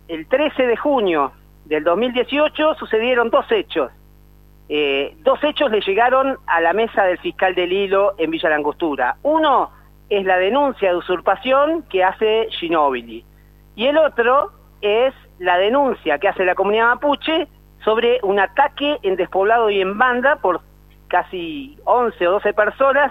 el 13 de junio del 2018 sucedieron dos hechos. Dos hechos le llegaron a la mesa del fiscal del Hilo en Villa Langostura. Uno es la denuncia de usurpación que hace Ginóbili, y el otro es la denuncia que hace la comunidad mapuche sobre un ataque en despoblado y en banda por casi 11 o 12 personas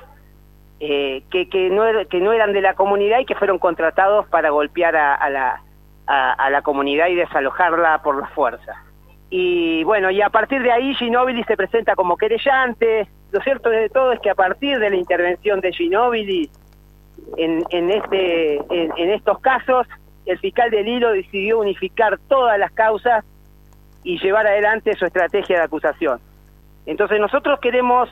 que no eran de la comunidad y que fueron contratados para golpear a la comunidad y desalojarla por la fuerza. Y bueno, y a partir de ahí Ginóbili se presenta como querellante. Lo cierto de todo es que a partir de la intervención de Ginóbili en estos casos, el fiscal del Hilo decidió unificar todas las causas y llevar adelante su estrategia de acusación. Entonces nosotros queremos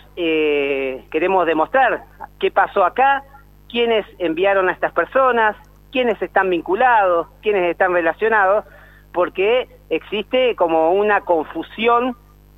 demostrar qué pasó acá, quiénes enviaron a estas personas, quiénes están vinculados, quiénes están relacionados, porque existe como una confusión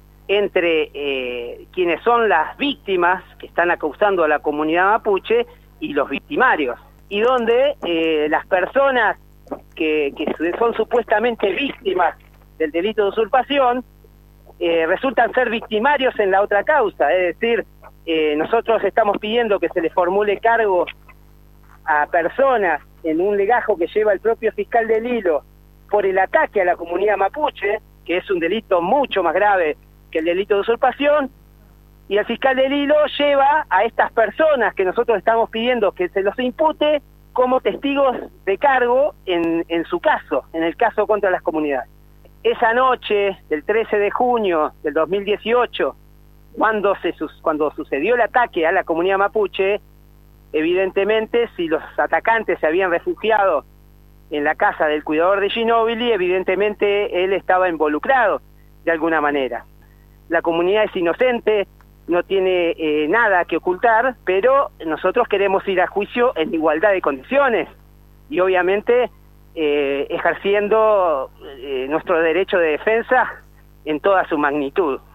entre quienes son las víctimas que están acusando a la comunidad mapuche y los victimarios, y donde las personas que son supuestamente víctimas del delito de usurpación resultan ser victimarios en la otra causa. Es decir, nosotros estamos pidiendo que se le formule cargo a personas en un legajo que lleva el propio fiscal del Hilo por el ataque a la comunidad mapuche, que es un delito mucho más grave que el delito de usurpación, y el fiscal del Hilo lleva a estas personas que nosotros estamos pidiendo que se los impute como testigos de cargo en su caso, en el caso contra las comunidades. Esa noche del 13 de junio del 2018, cuando sucedió el ataque a la comunidad mapuche, evidentemente, si los atacantes se habían refugiado en la casa del cuidador de Ginóbili, evidentemente él estaba involucrado de alguna manera. La comunidad es inocente, no tiene nada que ocultar, pero nosotros queremos ir a juicio en igualdad de condiciones y obviamente ejerciendo nuestro derecho de defensa en toda su magnitud.